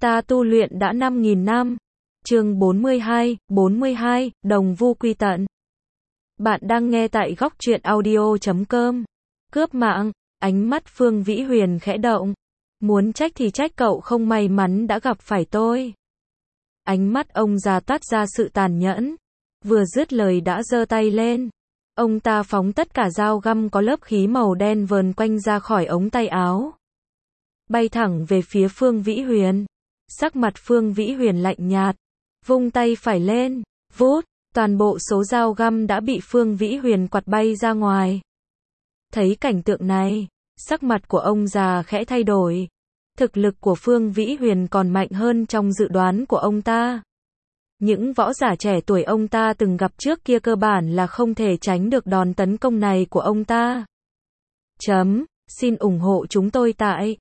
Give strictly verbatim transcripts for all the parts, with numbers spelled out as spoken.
Ta tu luyện đã năm nghìn năm. Chương bốn mươi hai, bốn mươi hai, Đồng Vu Quy Tận. Bạn đang nghe tại góc truyện audio chấm com. Cướp mạng, ánh mắt Phương Vĩ Huyền khẽ động. Muốn trách thì trách cậu không may mắn đã gặp phải tôi. Ánh mắt ông già toát ra sự tàn nhẫn. Vừa dứt lời đã giơ tay lên. Ông ta phóng tất cả dao găm có lớp khí màu đen vờn quanh ra khỏi ống tay áo. Bay thẳng về phía Phương Vĩ Huyền. Sắc mặt Phương Vĩ Huyền lạnh nhạt. Vung tay phải lên. Vút, toàn bộ số dao găm đã bị Phương Vĩ Huyền quạt bay ra ngoài. Thấy cảnh tượng này, sắc mặt của ông già khẽ thay đổi. Thực lực của Phương Vĩ Huyền còn mạnh hơn trong dự đoán của ông ta. Những võ giả trẻ tuổi ông ta từng gặp trước kia cơ bản là không thể tránh được đòn tấn công này của ông ta. Chấm, xin ủng hộ chúng tôi tại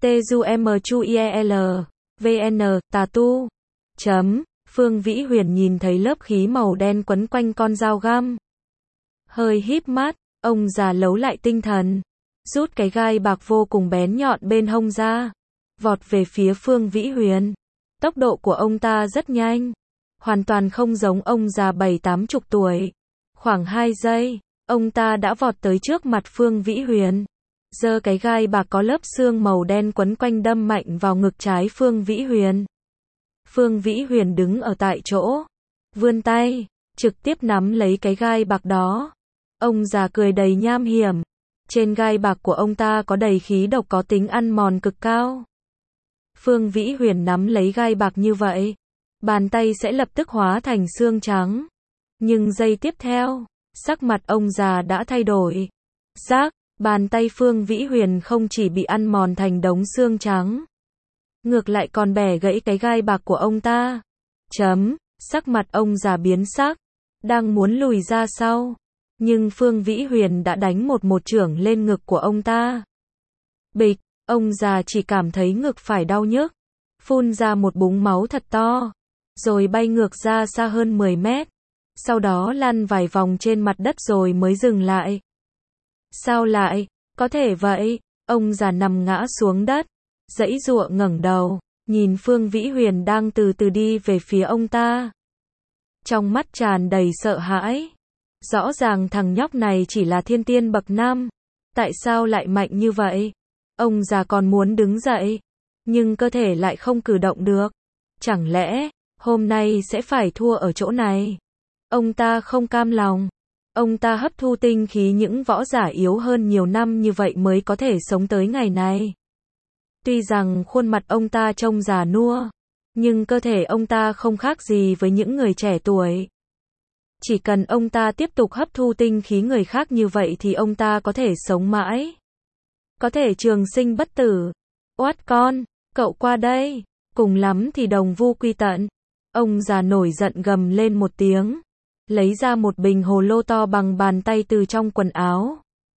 tezumchuiel vn tatu. Chấm, Phương Vĩ Huyền nhìn thấy lớp khí màu đen quấn quanh con dao găm. Hơi híp mắt, ông già lấu lại tinh thần. Rút cái gai bạc vô cùng bén nhọn bên hông ra. Vọt về phía Phương Vĩ Huyền. Tốc độ của ông ta rất nhanh. Hoàn toàn không giống ông già bảy tám chục tuổi. Khoảng hai giây, ông ta đã vọt tới trước mặt Phương Vĩ Huyền. Giơ cái gai bạc có lớp xương màu đen quấn quanh đâm mạnh vào ngực trái Phương Vĩ Huyền. Phương Vĩ Huyền đứng ở tại chỗ. Vươn tay, trực tiếp nắm lấy cái gai bạc đó. Ông già cười đầy nham hiểm. Trên gai bạc của ông ta có đầy khí độc có tính ăn mòn cực cao. Phương Vĩ Huyền nắm lấy gai bạc như vậy. Bàn tay sẽ lập tức hóa thành xương trắng. Nhưng giây tiếp theo, sắc mặt ông già đã thay đổi. Rác, bàn tay Phương Vĩ Huyền không chỉ bị ăn mòn thành đống xương trắng. Ngược lại còn bẻ gãy cái gai bạc của ông ta. Chấm, sắc mặt ông già biến sắc. Đang muốn lùi ra sau. Nhưng Phương Vĩ Huyền đã đánh một một chưởng lên ngực của ông ta. Bịch, ông già chỉ cảm thấy ngực phải đau nhức. Phun ra một búng máu thật to. Rồi bay ngược ra xa hơn mười mét. Sau đó lăn vài vòng trên mặt đất rồi mới dừng lại. Sao lại, có thể vậy? Ông già nằm ngã xuống đất. Giãy giụa ngẩng đầu. Nhìn Phương Vĩ Huyền đang từ từ đi về phía ông ta. Trong mắt tràn đầy sợ hãi. Rõ ràng thằng nhóc này chỉ là thiên tiên bậc năm. Tại sao lại mạnh như vậy? Ông già còn muốn đứng dậy. Nhưng cơ thể lại không cử động được. Chẳng lẽ hôm nay sẽ phải thua ở chỗ này? Ông ta không cam lòng. Ông ta hấp thu tinh khí những võ giả yếu hơn nhiều năm như vậy mới có thể sống tới ngày này. Tuy rằng khuôn mặt ông ta trông già nua, nhưng cơ thể ông ta không khác gì với những người trẻ tuổi. Chỉ cần ông ta tiếp tục hấp thu tinh khí người khác như vậy thì ông ta có thể sống mãi. Có thể trường sinh bất tử. Oát con, cậu qua đây, cùng lắm thì đồng vu quy tận. Ông già nổi giận gầm lên một tiếng. Lấy ra một bình hồ lô to bằng bàn tay từ trong quần áo.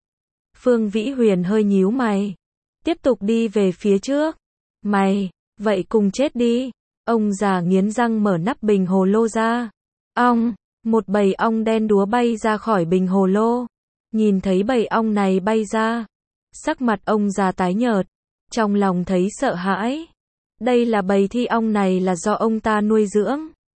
Phương Vĩ Huyền hơi nhíu mày. Tiếp tục đi về phía trước. Mày, vậy cùng chết đi. Ông già nghiến răng mở nắp bình hồ lô ra. Ong, một bầy ong đen đúa bay ra khỏi bình hồ lô. Nhìn thấy bầy ong này bay ra. Sắc mặt ông già tái nhợt. Trong lòng thấy sợ hãi. Đây là bầy thi ong này là do ông ta nuôi dưỡng.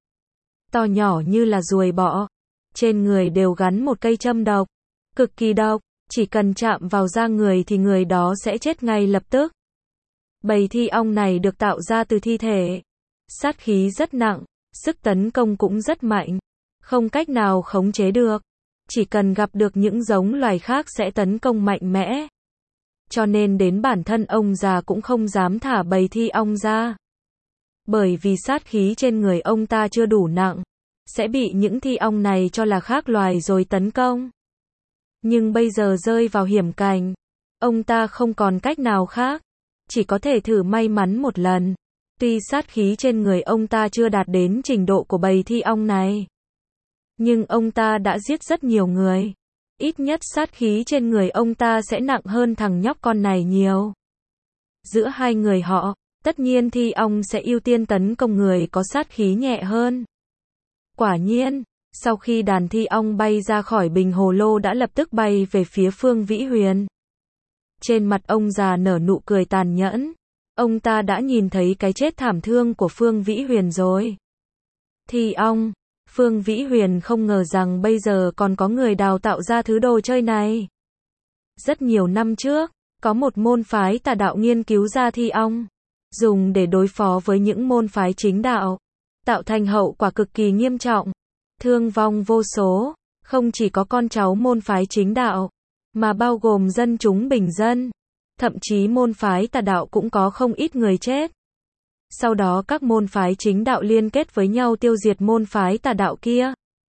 To nhỏ như là ruồi bọ. Trên người đều gắn một cây châm độc. Cực kỳ độc. Chỉ cần chạm vào da người thì người đó sẽ chết ngay lập tức. Bầy thi ong này được tạo ra từ thi thể. Sát khí rất nặng. Sức tấn công cũng rất mạnh. Không cách nào khống chế được. Chỉ cần gặp được những giống loài khác sẽ tấn công mạnh mẽ. Cho nên đến bản thân ông già cũng không dám thả bầy thi ong ra. Bởi vì sát khí trên người ông ta chưa đủ nặng. Sẽ bị những thi ong này cho là khác loài rồi tấn công. Nhưng bây giờ rơi vào hiểm cảnh. Ông ta không còn cách nào khác. Chỉ có thể thử may mắn một lần. Tuy sát khí trên người ông ta chưa đạt đến trình độ của bầy thi ong này. Nhưng ông ta đã giết rất nhiều người. Ít nhất sát khí trên người ông ta sẽ nặng hơn thằng nhóc con này nhiều. Giữa hai người họ, tất nhiên thi ong sẽ ưu tiên tấn công người có sát khí nhẹ hơn. Quả nhiên, sau khi đàn thi ong bay ra khỏi bình hồ lô đã lập tức bay về phía Phương Vĩ Huyền. Trên mặt ông già nở nụ cười tàn nhẫn. ông ta đã nhìn thấy cái chết thảm thương của Phương Vĩ Huyền rồi. Thi ong, Phương Vĩ Huyền không ngờ rằng bây giờ còn có người đào tạo ra thứ đồ chơi này. Rất nhiều năm trước, có một môn phái tà đạo nghiên cứu ra thi ong, dùng để đối phó với những môn phái chính đạo, tạo thành hậu quả cực kỳ nghiêm trọng, thương vong vô số, không chỉ có con cháu môn phái chính đạo, mà bao gồm dân chúng bình dân, thậm chí môn phái tà đạo cũng có không ít người chết. Sau đó các môn phái chính đạo liên kết với nhau tiêu diệt môn phái tà đạo kia.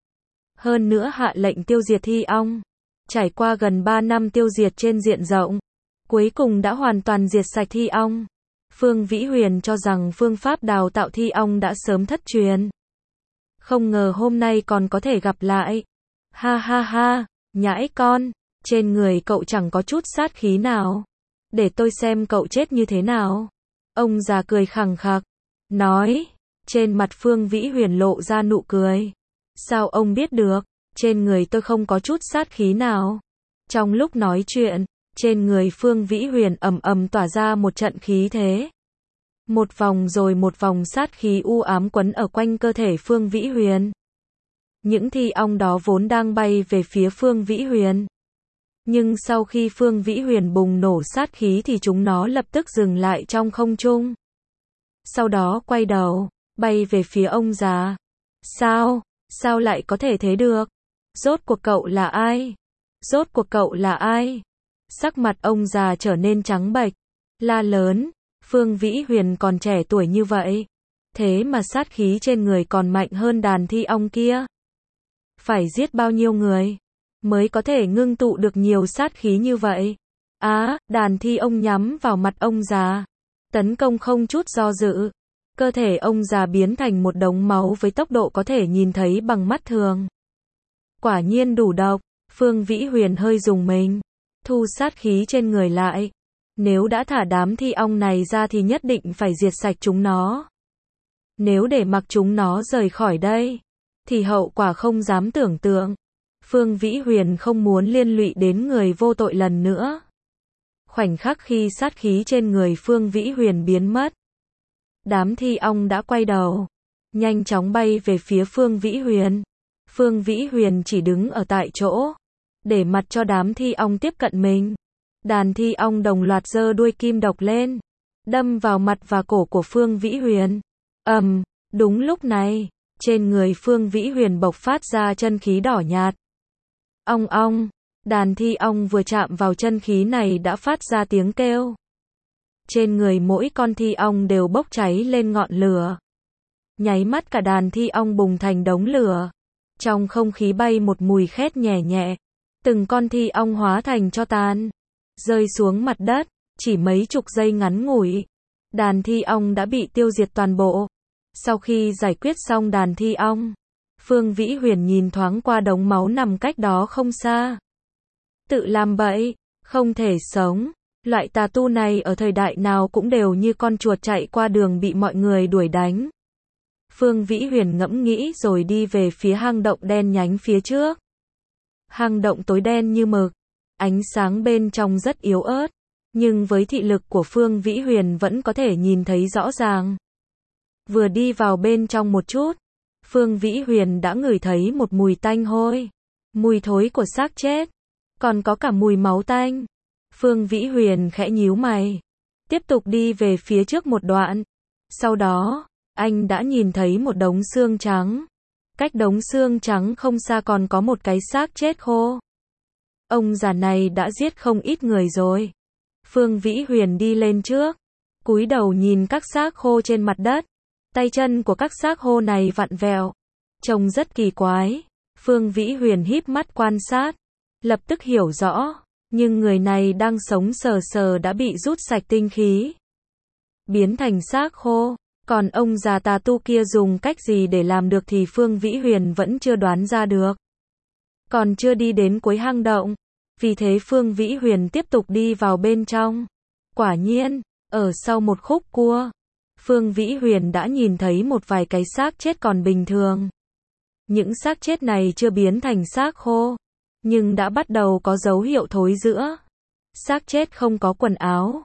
Hơn nữa hạ lệnh tiêu diệt thi ong. Trải qua gần ba năm tiêu diệt trên diện rộng, cuối cùng đã hoàn toàn diệt sạch thi ong. Phương Vĩ Huyền cho rằng phương pháp đào tạo thi ong đã sớm thất truyền. Không ngờ hôm nay còn có thể gặp lại. Ha ha ha, nhãi con, trên người cậu chẳng có chút sát khí nào. Để tôi xem cậu chết như thế nào. Ông già cười khằng khặc, nói, trên mặt Phương Vĩ Huyền lộ ra nụ cười. Sao ông biết được, trên người tôi không có chút sát khí nào. Trong lúc nói chuyện, trên người Phương Vĩ Huyền ầm ầm tỏa ra một trận khí thế. Một vòng rồi một vòng sát khí u ám quấn ở quanh cơ thể Phương Vĩ Huyền. Những thi ong đó vốn đang bay về phía Phương Vĩ Huyền. Nhưng sau khi Phương Vĩ Huyền bùng nổ sát khí thì chúng nó lập tức dừng lại trong không trung. Sau đó quay đầu, bay về phía ông già. Sao? Sao lại có thể thế được? Rốt cuộc cậu là ai? Rốt cuộc cậu là ai? Sắc mặt ông già trở nên trắng bệch, la lớn, Phương Vĩ Huyền còn trẻ tuổi như vậy, thế mà sát khí trên người còn mạnh hơn đàn thi ong kia. Phải giết bao nhiêu người mới có thể ngưng tụ được nhiều sát khí như vậy? Á, à, đàn thi ong nhắm vào mặt ông già, tấn công không chút do dự. Cơ thể ông già biến thành một đống máu với tốc độ có thể nhìn thấy bằng mắt thường. Quả nhiên đủ độc, Phương Vĩ Huyền hơi rùng mình, thu sát khí trên người lại. Nếu đã thả đám thi ong này ra thì nhất định phải diệt sạch chúng nó. Nếu để mặc chúng nó rời khỏi đây, thì hậu quả không dám tưởng tượng. Phương Vĩ Huyền không muốn liên lụy đến người vô tội lần nữa. Khoảnh khắc khi sát khí trên người Phương Vĩ Huyền biến mất, đám thi ong đã quay đầu, nhanh chóng bay về phía Phương Vĩ Huyền. Phương Vĩ Huyền chỉ đứng ở tại chỗ, để mặt cho đám thi ong tiếp cận mình. Đàn thi ong đồng loạt giơ đuôi kim độc lên, đâm vào mặt và cổ của Phương Vĩ Huyền. Ầm, um, đúng lúc này, trên người Phương Vĩ Huyền bộc phát ra chân khí đỏ nhạt. Ong ong, đàn thi ong vừa chạm vào chân khí này đã phát ra tiếng kêu. Trên người mỗi con thi ong đều bốc cháy lên ngọn lửa. Nháy mắt cả đàn thi ong bùng thành đống lửa. Trong không khí bay một mùi khét nhẹ nhẹ. Từng con thi ong hóa thành tro tàn, rơi xuống mặt đất. Chỉ mấy chục giây ngắn ngủi, đàn thi ong đã bị tiêu diệt toàn bộ. Sau khi giải quyết xong đàn thi ong, Phương Vĩ Huyền nhìn thoáng qua đống máu nằm cách đó không xa. Tự làm bậy, không thể sống. Loại tà tu này ở thời đại nào cũng đều như con chuột chạy qua đường bị mọi người đuổi đánh. Phương Vĩ Huyền ngẫm nghĩ rồi đi về phía hang động đen nhánh phía trước. Hang động tối đen như mực, ánh sáng bên trong rất yếu ớt, nhưng với thị lực của Phương Vĩ Huyền vẫn có thể nhìn thấy rõ ràng. Vừa đi vào bên trong một chút, Phương Vĩ Huyền đã ngửi thấy một mùi tanh hôi, mùi thối của xác chết, còn có cả mùi máu tanh. Phương Vĩ Huyền khẽ nhíu mày, tiếp tục đi về phía trước một đoạn. Sau đó, anh đã nhìn thấy một đống xương trắng. Cách đống xương trắng không xa còn có một cái xác chết khô. Ông già này đã giết không ít người rồi. Phương Vĩ Huyền đi lên trước, cúi đầu nhìn các xác khô trên mặt đất. Tay chân của các xác khô này vặn vẹo, trông rất kỳ quái. Phương Vĩ Huyền híp mắt quan sát, lập tức hiểu rõ. Nhưng người này đang sống sờ sờ đã bị rút sạch tinh khí, biến thành xác khô. Còn ông già tà tu kia dùng cách gì để làm được thì Phương Vĩ Huyền vẫn chưa đoán ra được. Còn chưa đi đến cuối hang động, vì thế Phương Vĩ Huyền tiếp tục đi vào bên trong. Quả nhiên, ở sau một khúc cua, Phương Vĩ Huyền đã nhìn thấy một vài cái xác chết còn bình thường. Những xác chết này chưa biến thành xác khô, nhưng đã bắt đầu có dấu hiệu thối rữa. Xác chết không có quần áo.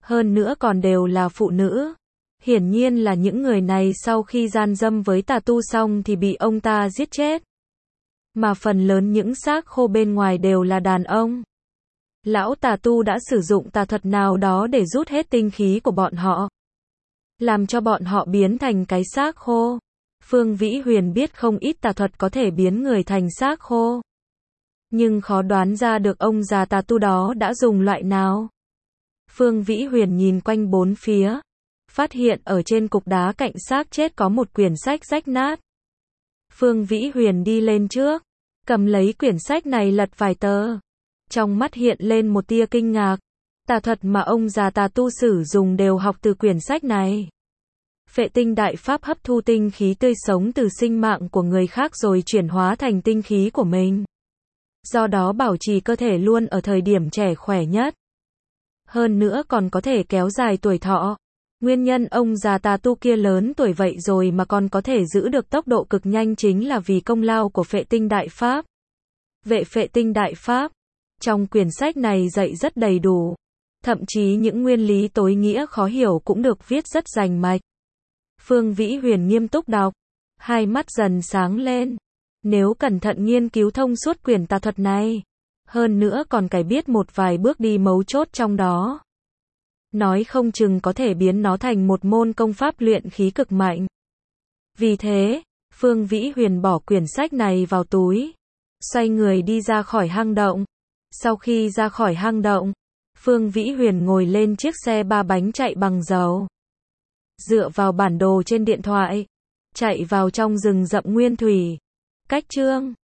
Hơn nữa còn đều là phụ nữ. Hiển nhiên là những người này sau khi gian dâm với tà tu xong thì bị ông ta giết chết. Mà phần lớn những xác khô bên ngoài đều là đàn ông. Lão tà tu đã sử dụng tà thuật nào đó để rút hết tinh khí của bọn họ. Làm cho bọn họ biến thành cái xác khô. Phương Vĩ Huyền biết không ít tà thuật có thể biến người thành xác khô. Nhưng khó đoán ra được ông già tà tu đó đã dùng loại nào. Phương Vĩ Huyền nhìn quanh bốn phía. Phát hiện ở trên cục đá cạnh xác chết có một quyển sách rách nát. Phương Vĩ Huyền đi lên trước. Cầm lấy quyển sách này lật vài tờ. Trong mắt hiện lên một tia kinh ngạc. Tà thuật mà ông già tà tu sử dùng đều học từ quyển sách này. Phệ tinh đại pháp hấp thu tinh khí tươi sống từ sinh mạng của người khác rồi chuyển hóa thành tinh khí của mình. Do đó bảo trì cơ thể luôn ở thời điểm trẻ khỏe nhất. Hơn nữa còn có thể kéo dài tuổi thọ. Nguyên nhân ông già tà tu kia lớn tuổi vậy rồi mà còn có thể giữ được tốc độ cực nhanh chính là vì công lao của phệ tinh đại pháp. Vệ phệ tinh đại pháp. Trong quyển sách này dạy rất đầy đủ. Thậm chí những nguyên lý tối nghĩa khó hiểu cũng được viết rất rành mạch. Phương Vĩ Huyền nghiêm túc đọc. Hai mắt dần sáng lên. Nếu cẩn thận nghiên cứu thông suốt quyển tà thuật này. Hơn nữa còn cải biết một vài bước đi mấu chốt trong đó. Nói không chừng có thể biến nó thành một môn công pháp luyện khí cực mạnh. Vì thế, Phương Vĩ Huyền bỏ quyển sách này vào túi. Xoay người đi ra khỏi hang động. Sau khi ra khỏi hang động, Phương Vĩ Huyền ngồi lên chiếc xe ba bánh chạy bằng dầu. Dựa vào bản đồ trên điện thoại, chạy vào trong rừng rậm nguyên thủy. Cách chương